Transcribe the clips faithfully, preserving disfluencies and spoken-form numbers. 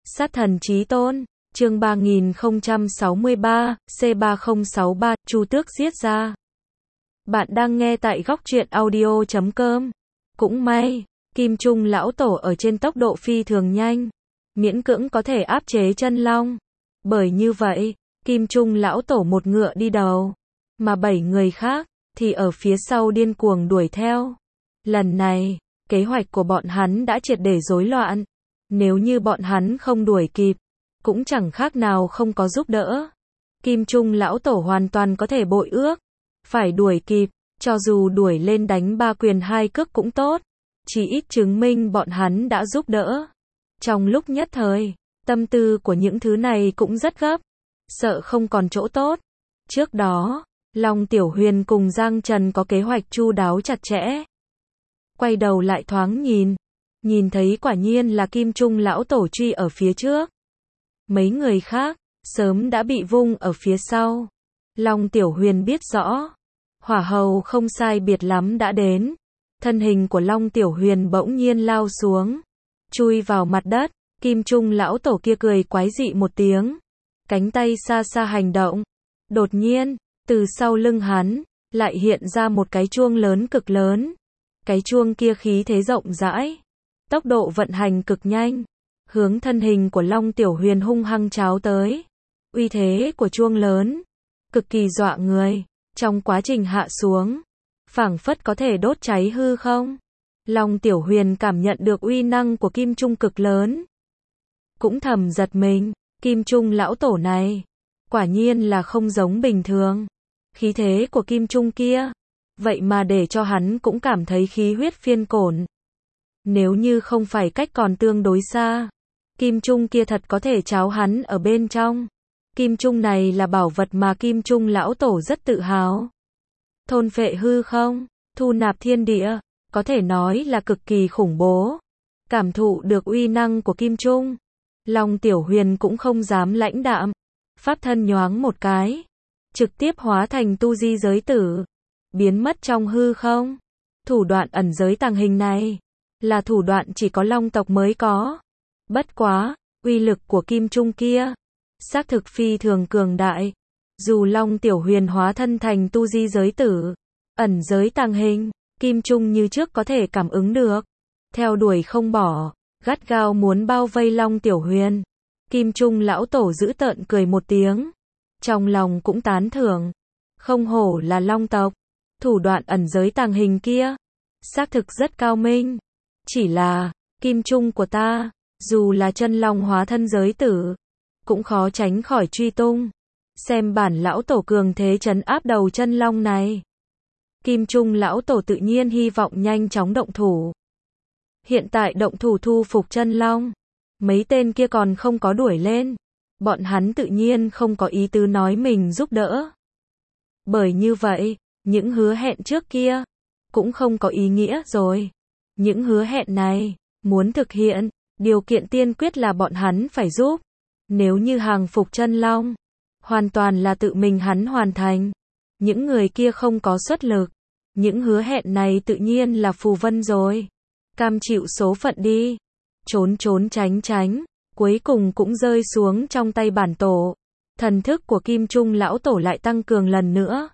Sát thần chí tôn, chương ba nghìn không trăm sáu mươi ba, C ba không sáu ba, Chu Tước giết ra. Bạn đang nghe tại góc truyện audio chấm com. Cũng may, Kim Trung lão tổ ở trên tốc độ phi thường nhanh, miễn cưỡng có thể áp chế chân long. Bởi như vậy, Kim Trung lão tổ một ngựa đi đầu, mà bảy người khác thì ở phía sau điên cuồng đuổi theo. Lần này, kế hoạch của bọn hắn đã triệt để rối loạn. Nếu như bọn hắn không đuổi kịp, cũng chẳng khác nào không có giúp đỡ. Kim Trung lão tổ hoàn toàn có thể bội ước, phải đuổi kịp, cho dù đuổi lên đánh ba quyền hai cước cũng tốt, chỉ ít chứng minh bọn hắn đã giúp đỡ. Trong lúc nhất thời, tâm tư của những thứ này cũng rất gấp, sợ không còn chỗ tốt. Trước đó, Long Tiểu Huyền cùng Giang Trần có kế hoạch chu đáo chặt chẽ. Quay đầu lại thoáng nhìn, nhìn thấy quả nhiên là Kim Trung lão tổ truy ở phía trước. Mấy người khác, sớm đã bị vung ở phía sau. Long Tiểu Huyền biết rõ, hỏa hầu không sai biệt lắm đã đến. Thân hình của Long Tiểu Huyền bỗng nhiên lao xuống, chui vào mặt đất. Kim Trung lão tổ kia cười quái dị một tiếng, cánh tay xa xa hành động. Đột nhiên, từ sau lưng hắn, lại hiện ra một cái chuông lớn cực lớn. Cái chuông kia khí thế rộng rãi, tốc độ vận hành cực nhanh, hướng thân hình của Long Tiểu Huyền hung hăng cháo tới. Uy thế của chuông lớn, cực kỳ dọa người, trong quá trình hạ xuống, phảng phất có thể đốt cháy hư không. Long Tiểu Huyền cảm nhận được uy năng của Kim Trung cực lớn, cũng thầm giật mình, Kim Trung lão tổ này, quả nhiên là không giống bình thường. Khí thế của Kim Trung kia, vậy mà để cho hắn cũng cảm thấy khí huyết phiên cổn. Nếu như không phải cách còn tương đối xa, Kim Trung kia thật có thể cháo hắn ở bên trong. Kim Trung này là bảo vật mà Kim Trung lão tổ rất tự hào. Thôn phệ hư không, thu nạp thiên địa, có thể nói là cực kỳ khủng bố. Cảm thụ được uy năng của Kim Trung, Long Tiểu Huyền cũng không dám lãnh đạm, pháp thân nhoáng một cái, trực tiếp hóa thành tu di giới tử, biến mất trong hư không. Thủ đoạn ẩn giới tàng hình này, là thủ đoạn chỉ có Long tộc mới có. Bất quá, uy lực của Kim Trung kia, xác thực phi thường cường đại. Dù Long Tiểu Huyền hóa thân thành tu di giới tử, ẩn giới tàng hình, Kim Trung như trước có thể cảm ứng được. Theo đuổi không bỏ, gắt gao muốn bao vây Long Tiểu Huyền. Kim Trung lão tổ giữ tợn cười một tiếng, trong lòng cũng tán thưởng. Không hổ là Long tộc, thủ đoạn ẩn giới tàng hình kia, xác thực rất cao minh. Chỉ là, Kim Trung của ta, dù là chân long hóa thân giới tử, cũng khó tránh khỏi truy tung. Xem bản lão tổ cường thế trấn áp đầu chân long này. Kim Trung lão tổ tự nhiên hy vọng nhanh chóng động thủ. Hiện tại động thủ thu phục chân long, mấy tên kia còn không có đuổi lên, bọn hắn tự nhiên không có ý tứ nói mình giúp đỡ. Bởi như vậy, những hứa hẹn trước kia cũng không có ý nghĩa rồi. Những hứa hẹn này, muốn thực hiện, điều kiện tiên quyết là bọn hắn phải giúp. Nếu như hàng phục chân long, hoàn toàn là tự mình hắn hoàn thành. Những người kia không có xuất lực, những hứa hẹn này tự nhiên là phù vân rồi. Cam chịu số phận đi, trốn trốn tránh tránh, cuối cùng cũng rơi xuống trong tay bản tổ. Thần thức của Kim Trung lão tổ lại tăng cường lần nữa,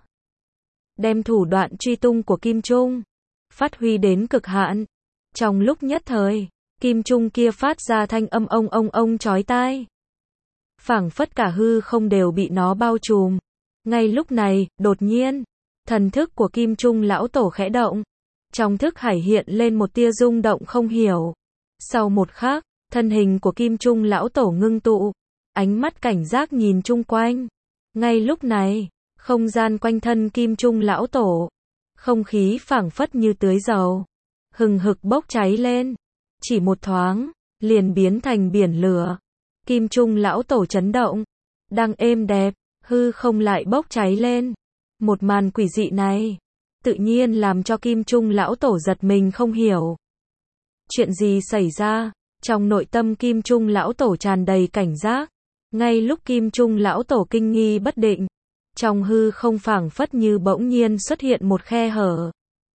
đem thủ đoạn truy tung của Kim Trung phát huy đến cực hạn. Trong lúc nhất thời, Kim Trung kia phát ra thanh âm ông ông ông chói tai, phảng phất cả hư không đều bị nó bao trùm. Ngay lúc này, đột nhiên, thần thức của Kim Trung lão tổ khẽ động, trong thức hải hiện lên một tia rung động không hiểu. Sau một khắc, thân hình của Kim Trung lão tổ ngưng tụ, ánh mắt cảnh giác nhìn chung quanh. Ngay lúc này, không gian quanh thân Kim Trung lão tổ, không khí phảng phất như tưới dầu, hừng hực bốc cháy lên. Chỉ một thoáng, liền biến thành biển lửa. Kim Trung lão tổ chấn động, đang êm đẹp, hư không lại bốc cháy lên. Một màn quỷ dị này, tự nhiên làm cho Kim Trung lão tổ giật mình không hiểu. Chuyện gì xảy ra? Trong nội tâm Kim Trung lão tổ tràn đầy cảnh giác. Ngay lúc Kim Trung lão tổ kinh nghi bất định, trong hư không phảng phất như bỗng nhiên xuất hiện một khe hở.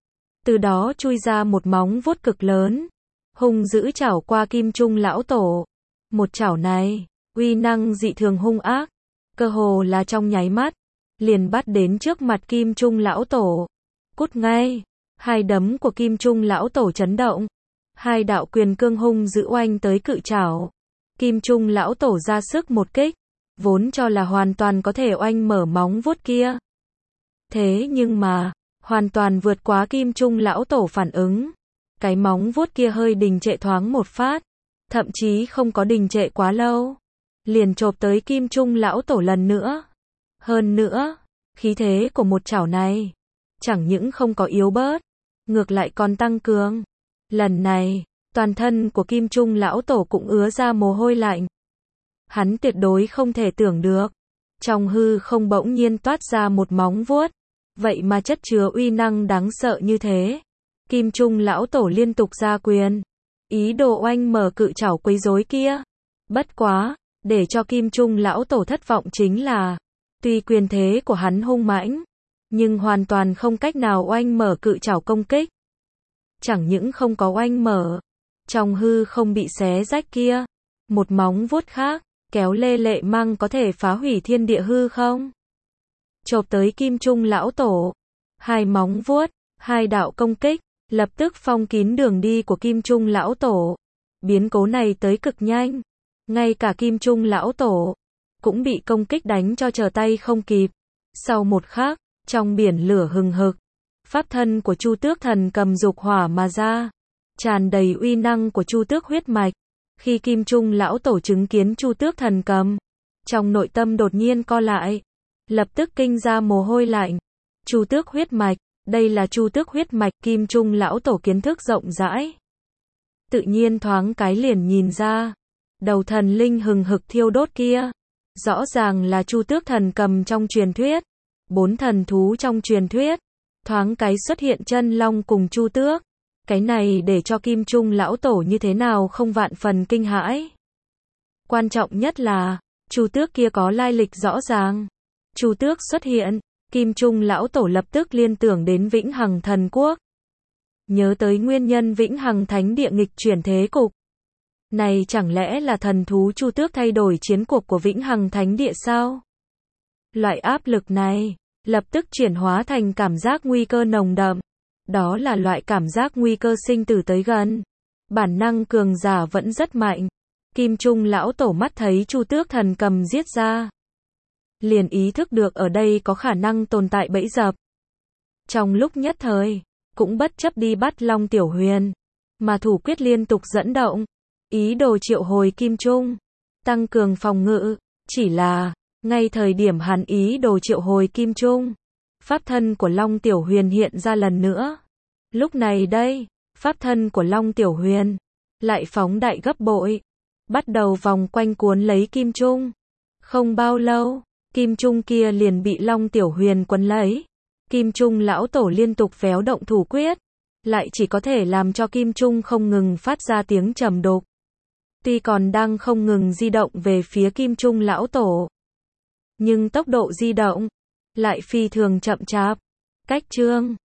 Từ đó chui ra một móng vuốt cực lớn, hung dữ chảo qua Kim Trung lão tổ. Một chảo này, uy năng dị thường hung ác, cơ hồ là trong nháy mắt, liền bắt đến trước mặt Kim Trung lão tổ. Cút ngay, hai đấm của Kim Trung lão tổ chấn động, hai đạo quyền cương hung dữ oanh tới cự chảo. Kim Trung lão tổ ra sức một kích, vốn cho là hoàn toàn có thể oanh mở móng vuốt kia. Thế nhưng mà, hoàn toàn vượt quá Kim Trung lão tổ phản ứng. Cái móng vuốt kia hơi đình trệ thoáng một phát, thậm chí không có đình trệ quá lâu, liền chộp tới Kim Trung lão tổ lần nữa. Hơn nữa, khí thế của một chảo này, chẳng những không có yếu bớt, ngược lại còn tăng cường. Lần này, toàn thân của Kim Trung lão tổ cũng ứa ra mồ hôi lạnh. Hắn tuyệt đối không thể tưởng được, trong hư không bỗng nhiên toát ra một móng vuốt, vậy mà chất chứa uy năng đáng sợ như thế. Kim Trung lão tổ liên tục ra quyền, ý đồ oanh mở cự chảo quấy rối kia. Bất quá, để cho Kim Trung lão tổ thất vọng chính là, tuy quyền thế của hắn hung mãnh, nhưng hoàn toàn không cách nào oanh mở cự chảo công kích. Chẳng những không có oanh mở, trong hư không bị xé rách kia, một móng vuốt khác, kéo lê lệ măng có thể phá hủy thiên địa hư không? Chộp tới Kim Trung lão tổ, hai móng vuốt, hai đạo công kích, lập tức phong kín đường đi của Kim Trung lão tổ. Biến cố này tới cực nhanh, ngay cả Kim Trung lão tổ cũng bị công kích đánh cho trở tay không kịp. Sau một khắc, trong biển lửa hừng hực, pháp thân của Chu Tước Thần Cầm dục hỏa mà ra, tràn đầy uy năng của Chu Tước huyết mạch. Khi Kim Trung lão tổ chứng kiến Chu Tước Thần Cầm, trong nội tâm đột nhiên co lại, lập tức kinh ra mồ hôi lạnh. Chu Tước huyết mạch, đây là Chu Tước huyết mạch. Kim Trung lão tổ kiến thức rộng rãi, tự nhiên thoáng cái liền nhìn ra, đầu thần linh hừng hực thiêu đốt kia, rõ ràng là Chu Tước Thần Cầm trong truyền thuyết, bốn thần thú trong truyền thuyết, thoáng cái xuất hiện chân long cùng Chu Tước. Cái này để cho Kim Trung lão tổ như thế nào không vạn phần kinh hãi. Quan trọng nhất là, Chu Tước kia có lai lịch rõ ràng. Chu Tước xuất hiện, Kim Trung lão tổ lập tức liên tưởng đến Vĩnh Hằng Thần Quốc. Nhớ tới nguyên nhân Vĩnh Hằng Thánh Địa nghịch chuyển thế cục. Này chẳng lẽ là thần thú Chu Tước thay đổi chiến cuộc của Vĩnh Hằng Thánh Địa sao? Loại áp lực này, lập tức chuyển hóa thành cảm giác nguy cơ nồng đậm. Đó là loại cảm giác nguy cơ sinh tử tới gần. Bản năng cường giả vẫn rất mạnh. Kim Trung lão tổ mắt thấy Chu Tước Thần Cầm giết ra, liền ý thức được ở đây có khả năng tồn tại bẫy dập. Trong lúc nhất thời, cũng bất chấp đi bắt Long Tiểu Huyền, mà thủ quyết liên tục dẫn động, ý đồ triệu hồi Kim Trung, tăng cường phòng ngự. Chỉ là, ngay thời điểm hắn ý đồ triệu hồi Kim Trung, pháp thân của Long Tiểu Huyền hiện ra lần nữa. Lúc này đây, pháp thân của Long Tiểu Huyền lại phóng đại gấp bội, bắt đầu vòng quanh cuốn lấy Kim Trung. Không bao lâu, Kim Trung kia liền bị Long Tiểu Huyền quấn lấy. Kim Trung lão tổ liên tục véo động thủ quyết, lại chỉ có thể làm cho Kim Trung không ngừng phát ra tiếng trầm đục. Tuy còn đang không ngừng di động về phía Kim Trung lão tổ, nhưng tốc độ di động lại phi thường chậm chạp. Cách chương